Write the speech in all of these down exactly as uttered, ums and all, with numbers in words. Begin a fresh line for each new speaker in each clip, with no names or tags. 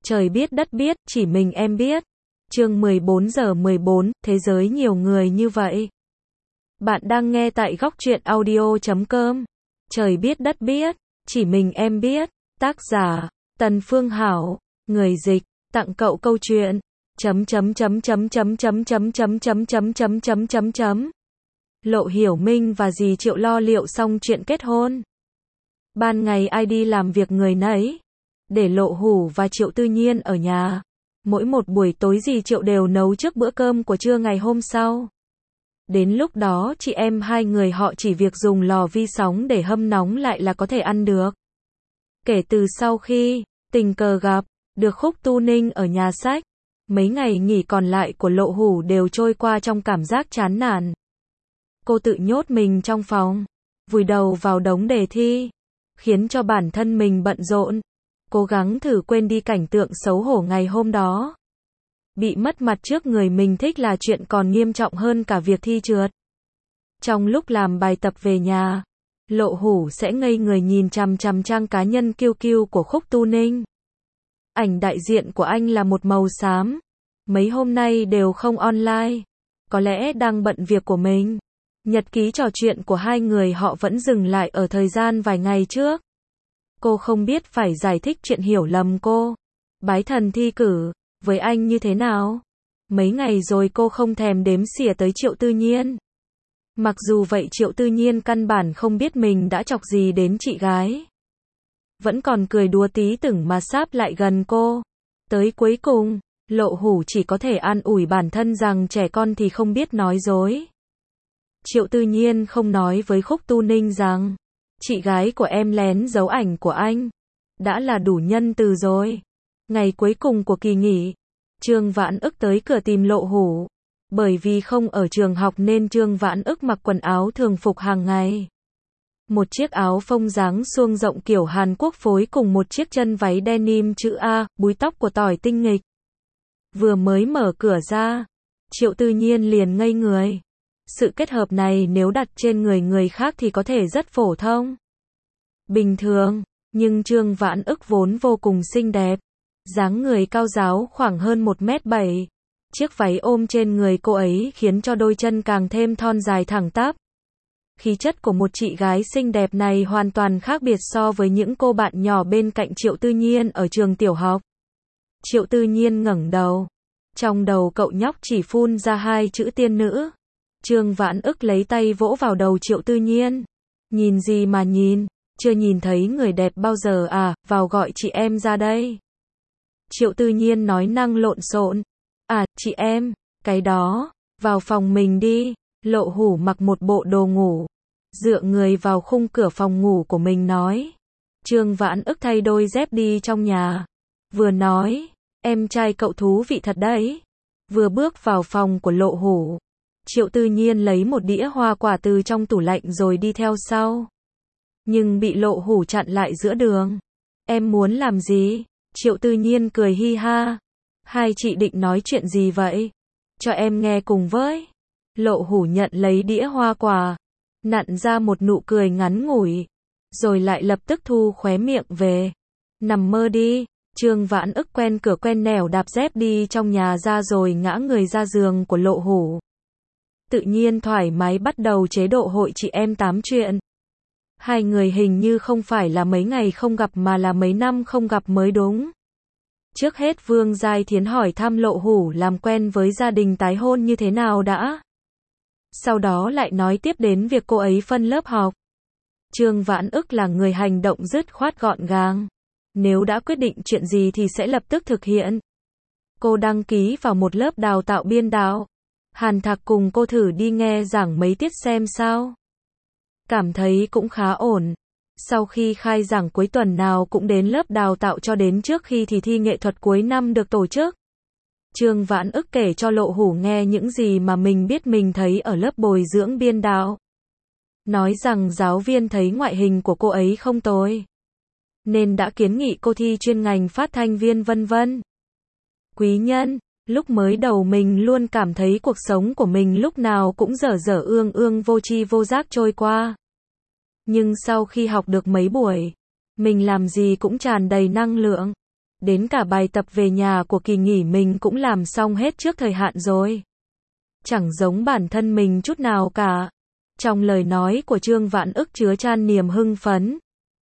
Trời biết đất biết, chỉ mình em biết. Chương mười bốn giờ mười bốn, thế giới nhiều người như vậy. Bạn đang nghe tại góc truyện audio chấm com. Trời biết đất biết, chỉ mình em biết. Tác giả, Tần Phương Hảo. Người dịch, tặng cậu câu chuyện. Chấm chấm chấm chấm chấm chấm chấm chấm chấm chấm chấm chấm chấm chấm. Lộ Hiểu Minh và dì Triệu lo liệu xong chuyện kết hôn. Ban ngày ai đi làm việc người nấy. Để Lộ Hủ và Triệu Tư Nhiên ở nhà. Mỗi một buổi tối dì Triệu đều nấu trước bữa cơm của trưa ngày hôm sau. Đến lúc đó chị em hai người họ chỉ việc dùng lò vi sóng để hâm nóng lại là có thể ăn được. Kể từ sau khi tình cờ gặp được Khúc Tu Ninh ở nhà sách, mấy ngày nghỉ còn lại của Lộ Hủ đều trôi qua trong cảm giác chán nản. Cô tự nhốt mình trong phòng, vùi đầu vào đống đề thi, khiến cho bản thân mình bận rộn, cố gắng thử quên đi cảnh tượng xấu hổ ngày hôm đó. Bị mất mặt trước người mình thích là chuyện còn nghiêm trọng hơn cả việc thi trượt. Trong lúc làm bài tập về nhà, Lộ Hủ sẽ ngây người nhìn chằm chằm trang cá nhân kiêu kiêu của Khúc Tu Ninh. Ảnh đại diện của anh là một màu xám. Mấy hôm nay đều không online. Có lẽ đang bận việc của mình. Nhật ký trò chuyện của hai người họ vẫn dừng lại ở thời gian vài ngày trước. Cô không biết phải giải thích chuyện hiểu lầm cô bái thần thi cử với anh như thế nào. Mấy ngày rồi cô không thèm đếm xỉa tới Triệu Tư Nhiên. Mặc dù vậy Triệu Tư Nhiên căn bản không biết mình đã chọc gì đến chị gái. Vẫn còn cười đùa tí tưởng mà sáp lại gần cô. Tới cuối cùng, Lộ Hủ chỉ có thể an ủi bản thân rằng trẻ con thì không biết nói dối. Triệu Tư Nhiên không nói với Khúc Tu Ninh rằng chị gái của em lén giấu ảnh của anh. Đã là đủ nhân từ rồi. Ngày cuối cùng của kỳ nghỉ, Trương Vãn Ức tới cửa tìm Lộ Hủ. Bởi vì không ở trường học nên Trương Vãn Ức mặc quần áo thường phục hàng ngày. Một chiếc áo phông dáng suông rộng kiểu Hàn Quốc phối cùng một chiếc chân váy denim chữ A, búi tóc của tỏi tinh nghịch. Vừa mới mở cửa ra, Triệu Tư Nhiên liền ngây người. Sự kết hợp này nếu đặt trên người người khác thì có thể rất phổ thông, bình thường, nhưng Trương Vãn Ức vốn vô cùng xinh đẹp. Dáng người cao ráo khoảng hơn một mét bảy. Chiếc váy ôm trên người cô ấy khiến cho đôi chân càng thêm thon dài thẳng tắp. Khí chất của một chị gái xinh đẹp này hoàn toàn khác biệt so với những cô bạn nhỏ bên cạnh Triệu Tư Nhiên ở trường tiểu học. Triệu Tư Nhiên ngẩng đầu. Trong đầu cậu nhóc chỉ phun ra hai chữ tiên nữ. Trương Vãn Ức lấy tay vỗ vào đầu Triệu Tư Nhiên. Nhìn gì mà nhìn, chưa nhìn thấy người đẹp bao giờ à, vào gọi chị em ra đây. Triệu Tư Nhiên nói năng lộn xộn. À, chị em, cái đó, vào phòng mình đi. Lộ Hủ mặc một bộ đồ ngủ, dựa người vào khung cửa phòng ngủ của mình nói. Trương Vãn Ức thay đôi dép đi trong nhà. Vừa nói, em trai cậu thú vị thật đấy. Vừa bước vào phòng của Lộ Hủ, Triệu Tư Nhiên lấy một đĩa hoa quả từ trong tủ lạnh rồi đi theo sau. Nhưng bị Lộ Hủ chặn lại giữa đường. Em muốn làm gì? Triệu Tư Nhiên cười hi ha. Hai chị định nói chuyện gì vậy? Cho em nghe cùng với. Lộ Hủ nhận lấy đĩa hoa quả, nặn ra một nụ cười ngắn ngủi, rồi lại lập tức thu khóe miệng về. Nằm mơ đi. Trương Vãn Ức quen cửa quen nẻo đạp dép đi trong nhà ra rồi ngã người ra giường của Lộ Hủ. Tự nhiên thoải mái bắt đầu chế độ hội chị em tám chuyện. Hai người hình như không phải là mấy ngày không gặp mà là mấy năm không gặp mới đúng. Trước hết Vương Giai Thiến hỏi thăm Lộ Hủ làm quen với gia đình tái hôn như thế nào đã. Sau đó lại nói tiếp đến việc cô ấy phân lớp học. Trương Vãn Ức là người hành động dứt khoát gọn gàng. Nếu đã quyết định chuyện gì thì sẽ lập tức thực hiện. Cô đăng ký vào một lớp đào tạo biên đạo. Hàn Thạc cùng cô thử đi nghe giảng mấy tiết xem sao. Cảm thấy cũng khá ổn. Sau khi khai giảng cuối tuần nào cũng đến lớp đào tạo cho đến trước khi thì thi nghệ thuật cuối năm được tổ chức. Trương Vãn Ức kể cho Lộ Hủ nghe những gì mà mình biết mình thấy ở lớp bồi dưỡng biên đạo. Nói rằng giáo viên thấy ngoại hình của cô ấy không tồi, nên đã kiến nghị cô thi chuyên ngành phát thanh viên vân vân. Quý nhân, lúc mới đầu mình luôn cảm thấy cuộc sống của mình lúc nào cũng dở dở ương ương vô tri vô giác trôi qua. Nhưng sau khi học được mấy buổi, mình làm gì cũng tràn đầy năng lượng. Đến cả bài tập về nhà của kỳ nghỉ mình cũng làm xong hết trước thời hạn rồi. Chẳng giống bản thân mình chút nào cả. Trong lời nói của Trương Vãn Ức chứa chan niềm hưng phấn.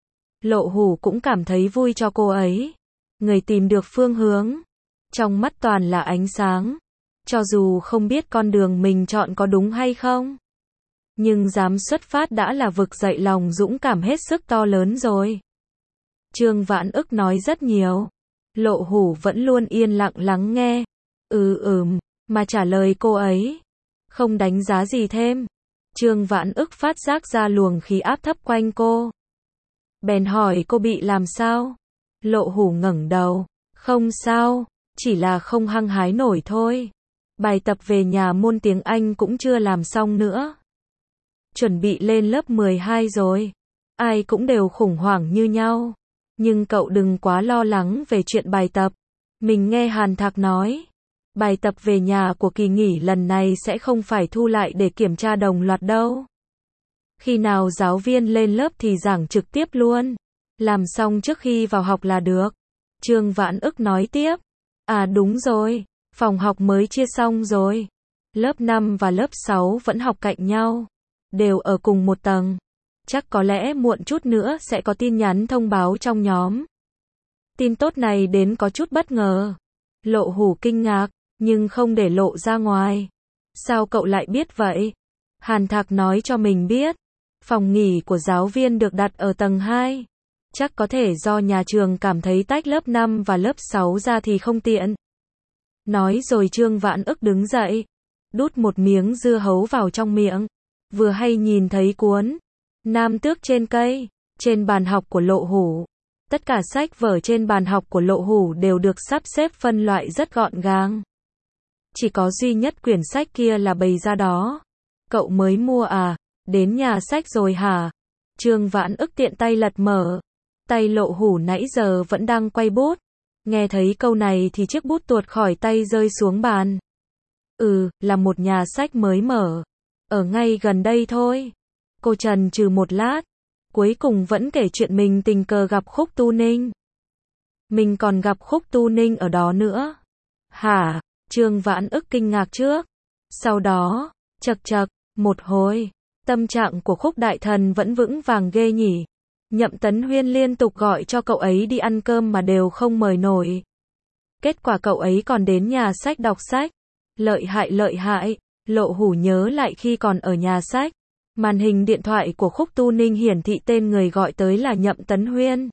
Lộ Hủ cũng cảm thấy vui cho cô ấy. Người tìm được phương hướng. Trong mắt toàn là ánh sáng. Cho dù không biết con đường mình chọn có đúng hay không. Nhưng dám xuất phát đã là vực dậy lòng dũng cảm hết sức to lớn rồi. Trương Vãn Ức nói rất nhiều. Lộ Hủ vẫn luôn yên lặng lắng nghe. Ừ ừm, mà trả lời cô ấy. Không đánh giá gì thêm. Trương Vãn Ức phát giác ra luồng khí áp thấp quanh cô. Bèn hỏi cô bị làm sao? Lộ Hủ ngẩng đầu. Không sao, chỉ là không hăng hái nổi thôi. Bài tập về nhà môn tiếng Anh cũng chưa làm xong nữa. Chuẩn bị lên lớp mười hai rồi. Ai cũng đều khủng hoảng như nhau. Nhưng cậu đừng quá lo lắng về chuyện bài tập. Mình nghe Hàn Thạc nói. Bài tập về nhà của kỳ nghỉ lần này sẽ không phải thu lại để kiểm tra đồng loạt đâu. Khi nào giáo viên lên lớp thì giảng trực tiếp luôn. Làm xong trước khi vào học là được. Trương Vãn Ức nói tiếp. À đúng rồi, phòng học mới chia xong rồi. Lớp năm và lớp sáu vẫn học cạnh nhau. Đều ở cùng một tầng. Chắc có lẽ muộn chút nữa sẽ có tin nhắn thông báo trong nhóm. Tin tốt này đến có chút bất ngờ. Lộ Hủ kinh ngạc, nhưng không để lộ ra ngoài. Sao cậu lại biết vậy? Hàn Thạc nói cho mình biết. Phòng nghỉ của giáo viên được đặt ở tầng hai. Chắc có thể do nhà trường cảm thấy tách lớp năm và lớp sáu ra thì không tiện. Nói rồi Trương Vãn Ức đứng dậy. Đút một miếng dưa hấu vào trong miệng. Vừa hay nhìn thấy cuốn Nam Tước trên cây. Trên bàn học của Lộ Hủ. Tất cả sách vở trên bàn học của Lộ Hủ đều được sắp xếp phân loại rất gọn gàng. Chỉ có duy nhất quyển sách kia là bày ra đó. Cậu mới mua à? Đến nhà sách rồi hả? Trương Vãn Ức tiện tay lật mở. Tay Lộ Hủ nãy giờ vẫn đang quay bút. Nghe thấy câu này thì chiếc bút tuột khỏi tay rơi xuống bàn. Ừ, là một nhà sách mới mở. Ở ngay gần đây thôi. Cô chần chừ một lát. Cuối cùng vẫn kể chuyện mình tình cờ gặp Khúc Tu Ninh. Mình còn gặp Khúc Tu Ninh ở đó nữa. Hả? Trương Vãn Ức kinh ngạc trước. Sau đó, chật chật, một hồi. Tâm trạng của Khúc đại thần vẫn vững vàng ghê nhỉ. Nhậm Tấn Huyên liên tục gọi cho cậu ấy đi ăn cơm mà đều không mời nổi. Kết quả cậu ấy còn đến nhà sách đọc sách. Lợi hại lợi hại. Lộ Hủ nhớ lại khi còn ở nhà sách. Màn hình điện thoại của Khúc Tu Ninh hiển thị tên người gọi tới là Nhậm Tấn Huyên.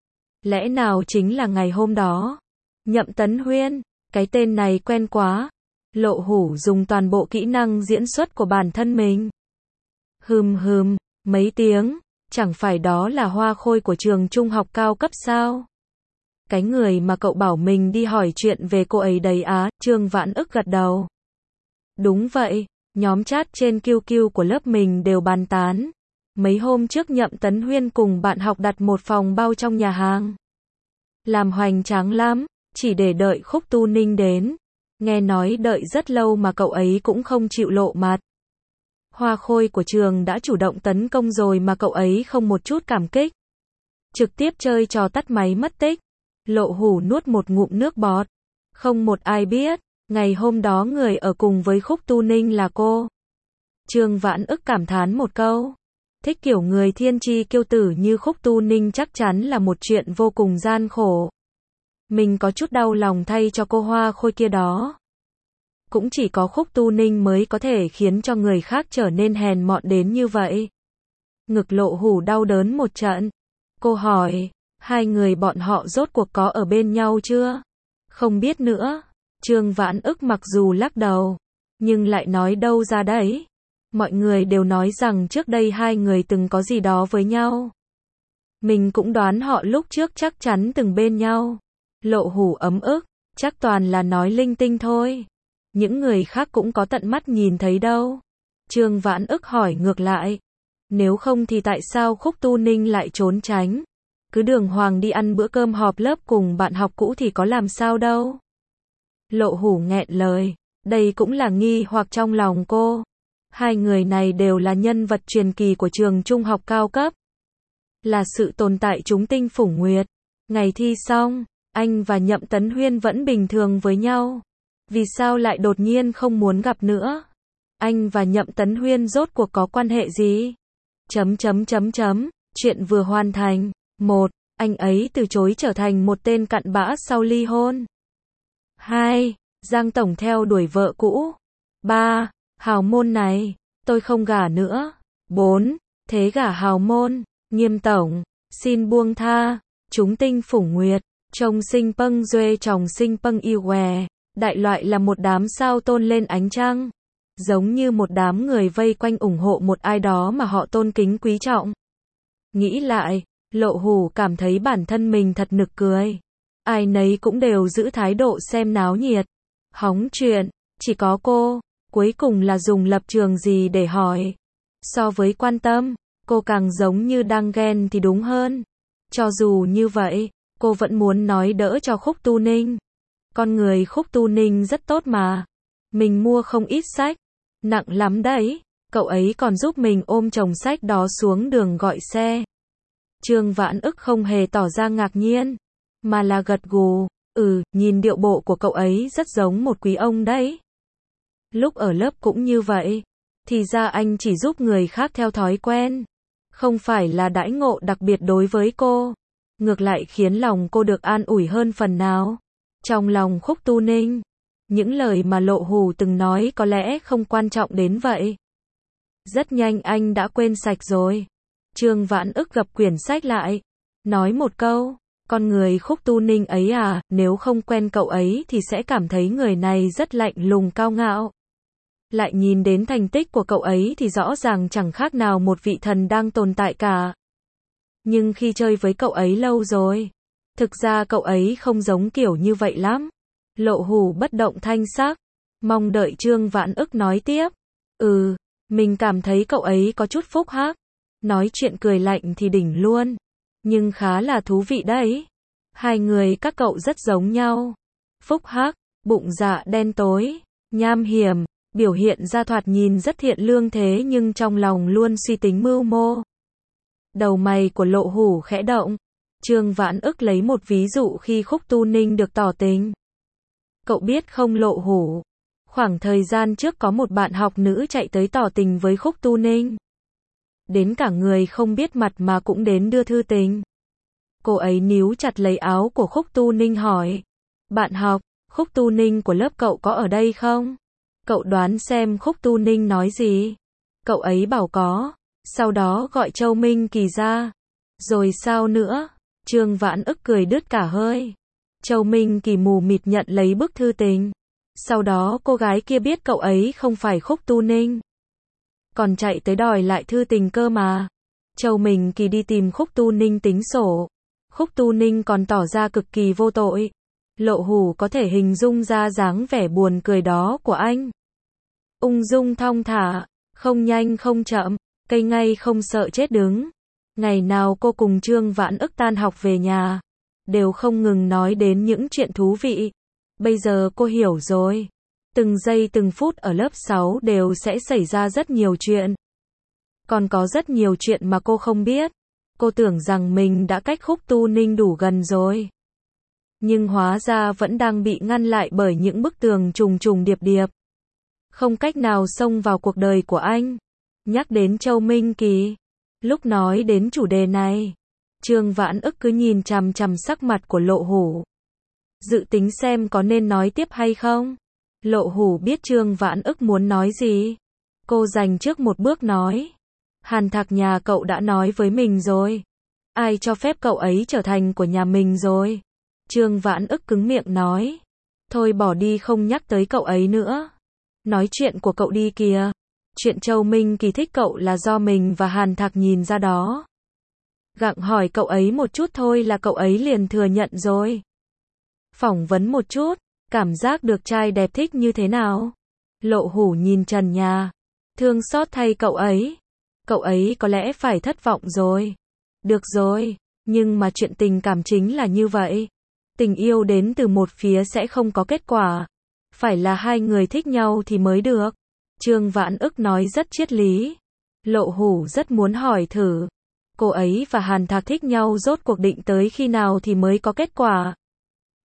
Lẽ nào chính là ngày hôm đó? Nhậm Tấn Huyên, cái tên này quen quá. Lộ Hủ dùng toàn bộ kỹ năng diễn xuất của bản thân mình. Hừm hừm, mấy tiếng, chẳng phải đó là Hoa Khôi của trường trung học cao cấp sao? Cái người mà cậu bảo mình đi hỏi chuyện về cô ấy đấy á, Trương Vãn Ức gật đầu. Đúng vậy, nhóm chat trên Q Q của lớp mình đều bàn tán. Mấy hôm trước Nhậm Tấn Huyên cùng bạn học đặt một phòng bao trong nhà hàng. Làm hoành tráng lắm, chỉ để đợi Khúc Tu Ninh đến. Nghe nói đợi rất lâu mà cậu ấy cũng không chịu lộ mặt. Hoa Khôi của trường đã chủ động tấn công rồi mà cậu ấy không một chút cảm kích. Trực tiếp chơi trò tắt máy mất tích. Lộ Hủ nuốt một ngụm nước bọt. Không một ai biết, ngày hôm đó người ở cùng với Khúc Tu Ninh là cô. Trương Vãn Ức cảm thán một câu. Thích kiểu người thiên chi kiêu tử như Khúc Tu Ninh chắc chắn là một chuyện vô cùng gian khổ. Mình có chút đau lòng thay cho cô Hoa Khôi kia đó. Cũng chỉ có Khúc Tu Ninh mới có thể khiến cho người khác trở nên hèn mọn đến như vậy. Ngực Lộ Hủ đau đớn một trận. Cô hỏi, hai người bọn họ rốt cuộc có ở bên nhau chưa? Không biết nữa. Trương Vãn Ức mặc dù lắc đầu, nhưng lại nói đâu ra đấy. Mọi người đều nói rằng trước đây hai người từng có gì đó với nhau. Mình cũng đoán họ lúc trước chắc chắn từng bên nhau. Lộ Hủ ấm ức, chắc toàn là nói linh tinh thôi. Những người khác cũng có tận mắt nhìn thấy đâu. Trương Vãn Ức hỏi ngược lại. Nếu không thì tại sao Khúc Tu Ninh lại trốn tránh? Cứ đường hoàng đi ăn bữa cơm họp lớp cùng bạn học cũ thì có làm sao đâu. Lộ Hủ nghẹn lời. Đây cũng là nghi hoặc trong lòng cô. Hai người này đều là nhân vật truyền kỳ của trường trung học cao cấp. Là sự tồn tại chúng tinh phủng nguyệt. Ngày thi xong, Anh và Nhậm Tấn Huyên vẫn bình thường với nhau. Vì sao lại đột nhiên không muốn gặp nữa? Anh và Nhậm Tấn Huyên rốt cuộc có quan hệ gì? Chấm chấm chấm chấm, chuyện vừa hoàn thành. một. Anh ấy từ chối trở thành một tên cặn bã sau ly hôn. hai. Giang Tổng theo đuổi vợ cũ. ba. Hào môn này, tôi không gả nữa. bốn. Thế gả hào môn, Nghiêm Tổng, xin buông tha. Chúng tinh phủng nguyệt, chồng sinh pâng duê chồng sinh pâng yêu què. Đại loại là một đám sao tôn lên ánh trăng. Giống như một đám người vây quanh ủng hộ một ai đó mà họ tôn kính quý trọng. Nghĩ lại, Lộ Hủ cảm thấy bản thân mình thật nực cười. Ai nấy cũng đều giữ thái độ xem náo nhiệt. Hóng chuyện, chỉ có cô, cuối cùng là dùng lập trường gì để hỏi. So với quan tâm, cô càng giống như đang ghen thì đúng hơn. Cho dù như vậy, cô vẫn muốn nói đỡ cho Khúc Tu Ninh. Con người Khúc Tu Ninh rất tốt mà. Mình mua không ít sách. Nặng lắm đấy. Cậu ấy còn giúp mình ôm chồng sách đó xuống đường gọi xe. Trương Vãn Ức không hề tỏ ra ngạc nhiên, mà là gật gù. Ừ, nhìn điệu bộ của cậu ấy rất giống một quý ông đấy. Lúc ở lớp cũng như vậy. Thì ra anh chỉ giúp người khác theo thói quen. Không phải là đãi ngộ đặc biệt đối với cô. Ngược lại khiến lòng cô được an ủi hơn phần nào. Trong lòng Khúc Tu Ninh, những lời mà Lộ Hủ từng nói có lẽ không quan trọng đến vậy. Rất nhanh anh đã quên sạch rồi. Trương Vãn Ức gập quyển sách lại. Nói một câu, con người Khúc Tu Ninh ấy à, nếu không quen cậu ấy thì sẽ cảm thấy người này rất lạnh lùng cao ngạo. Lại nhìn đến thành tích của cậu ấy thì rõ ràng chẳng khác nào một vị thần đang tồn tại cả. Nhưng khi chơi với cậu ấy lâu rồi, thực ra cậu ấy không giống kiểu như vậy lắm. Lộ Hủ bất động thanh sắc, mong đợi Trương Vãn Ức nói tiếp. Ừ, mình cảm thấy cậu ấy có chút phúc hắc. Nói chuyện cười lạnh thì đỉnh luôn. Nhưng khá là thú vị đấy. Hai người các cậu rất giống nhau. Phúc hắc, bụng dạ đen tối, nham hiểm, biểu hiện ra thoạt nhìn rất thiện lương thế nhưng trong lòng luôn suy tính mưu mô. Đầu mày của Lộ Hủ khẽ động. Trương Vãn Ức lấy một ví dụ khi Khúc Tu Ninh được tỏ tình. Cậu biết không Lộ Hủ, khoảng thời gian trước có một bạn học nữ chạy tới tỏ tình với Khúc Tu Ninh. Đến cả người không biết mặt mà cũng đến đưa thư tình. Cô ấy níu chặt lấy áo của Khúc Tu Ninh hỏi. Bạn học, Khúc Tu Ninh của lớp cậu có ở đây không? Cậu đoán xem Khúc Tu Ninh nói gì? Cậu ấy bảo có. Sau đó gọi Châu Minh Kỳ ra. Rồi sao nữa? Trương Vãn Ức cười đứt cả hơi. Châu Minh Kỳ mù mịt nhận lấy bức thư tình. Sau đó cô gái kia biết cậu ấy không phải Khúc Tu Ninh. Còn chạy tới đòi lại thư tình cơ mà. Châu Minh Kỳ đi tìm Khúc Tu Ninh tính sổ. Khúc Tu Ninh còn tỏ ra cực kỳ vô tội. Lộ Hủ có thể hình dung ra dáng vẻ buồn cười đó của anh. Ung dung thong thả, không nhanh không chậm, cây ngay không sợ chết đứng. Ngày nào cô cùng Trương Vãn Ức tan học về nhà, đều không ngừng nói đến những chuyện thú vị. Bây giờ cô hiểu rồi. Từng giây từng phút ở lớp sáu đều sẽ xảy ra rất nhiều chuyện. Còn có rất nhiều chuyện mà cô không biết. Cô tưởng rằng mình đã cách Khúc Tu Ninh đủ gần rồi. Nhưng hóa ra vẫn đang bị ngăn lại bởi những bức tường trùng trùng điệp điệp. Không cách nào xông vào cuộc đời của anh. Nhắc đến Châu Minh Kỳ. Lúc nói đến chủ đề này, Trương Vãn Ức cứ nhìn chằm chằm sắc mặt của Lộ Hủ. Dự tính xem có nên nói tiếp hay không. Lộ Hủ biết Trương Vãn Ức muốn nói gì. Cô dành trước một bước nói. Hàn Thạc nhà cậu đã nói với mình rồi. Ai cho phép cậu ấy trở thành của nhà mình rồi. Trương Vãn Ức cứng miệng nói. Thôi bỏ đi không nhắc tới cậu ấy nữa. Nói chuyện của cậu đi kìa. Chuyện Châu Minh Kỳ thích cậu là do mình và Hàn Thạc nhìn ra đó. Gặng hỏi cậu ấy một chút thôi là cậu ấy liền thừa nhận rồi. Phỏng vấn một chút, cảm giác được trai đẹp thích như thế nào? Lộ Hủ nhìn trần nhà. Thương xót thay cậu ấy. Cậu ấy có lẽ phải thất vọng rồi. Được rồi, nhưng mà chuyện tình cảm chính là như vậy. Tình yêu đến từ một phía sẽ không có kết quả. Phải là hai người thích nhau thì mới được. Trương Vãn Ức nói rất triết lý. Lộ Hủ rất muốn hỏi thử. Cô ấy và Hàn Thạc thích nhau rốt cuộc định tới khi nào thì mới có kết quả.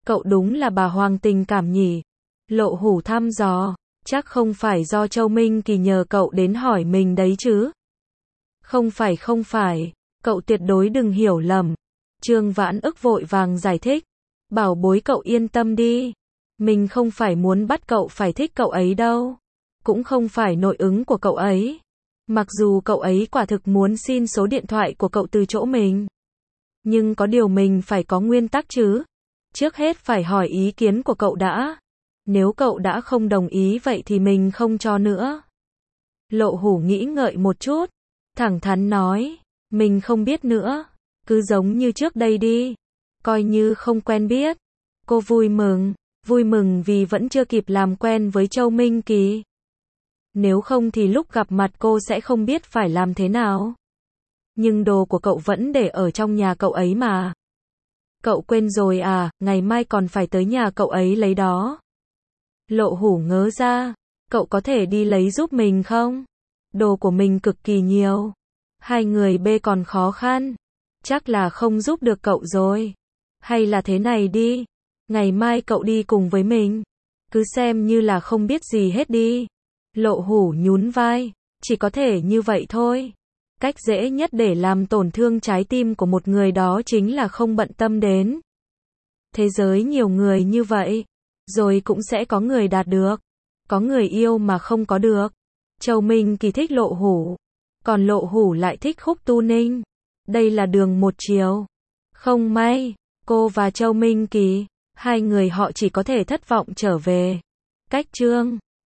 Cậu đúng là bà Hoàng tình cảm nhỉ. Lộ Hủ thăm dò. Chắc không phải do Châu Minh Kỳ nhờ cậu đến hỏi mình đấy chứ. Không phải không phải. Cậu tuyệt đối đừng hiểu lầm. Trương Vãn Ức vội vàng giải thích. Bảo bối cậu yên tâm đi. Mình không phải muốn bắt cậu phải thích cậu ấy đâu. Cũng không phải nội ứng của cậu ấy. Mặc dù cậu ấy quả thực muốn xin số điện thoại của cậu từ chỗ mình. Nhưng có điều mình phải có nguyên tắc chứ. Trước hết phải hỏi ý kiến của cậu đã. Nếu cậu đã không đồng ý vậy thì mình không cho nữa. Lộ Hủ nghĩ ngợi một chút. Thẳng thắn nói. Mình không biết nữa. Cứ giống như trước đây đi. Coi như không quen biết. Cô vui mừng. Vui mừng vì vẫn chưa kịp làm quen với Châu Minh Kỳ. Nếu không thì lúc gặp mặt cô sẽ không biết phải làm thế nào. Nhưng đồ của cậu vẫn để ở trong nhà cậu ấy mà. Cậu quên rồi à, ngày mai còn phải tới nhà cậu ấy lấy đó. Lộ Hủ ngớ ra. Cậu có thể đi lấy giúp mình không? Đồ của mình cực kỳ nhiều. Hai người bê còn khó khăn. Chắc là không giúp được cậu rồi. Hay là thế này đi. Ngày mai cậu đi cùng với mình. Cứ xem như là không biết gì hết đi. Lộ Hủ nhún vai. Chỉ có thể như vậy thôi. Cách dễ nhất để làm tổn thương trái tim của một người đó chính là không bận tâm đến. Thế giới nhiều người như vậy. Rồi cũng sẽ có người đạt được. Có người yêu mà không có được. Châu Minh Kỳ thích Lộ Hủ. Còn Lộ Hủ lại thích Khúc Tu Ninh. Đây là đường một chiều. Không may, cô và Châu Minh Kỳ, hai người họ chỉ có thể thất vọng trở về. Cách chương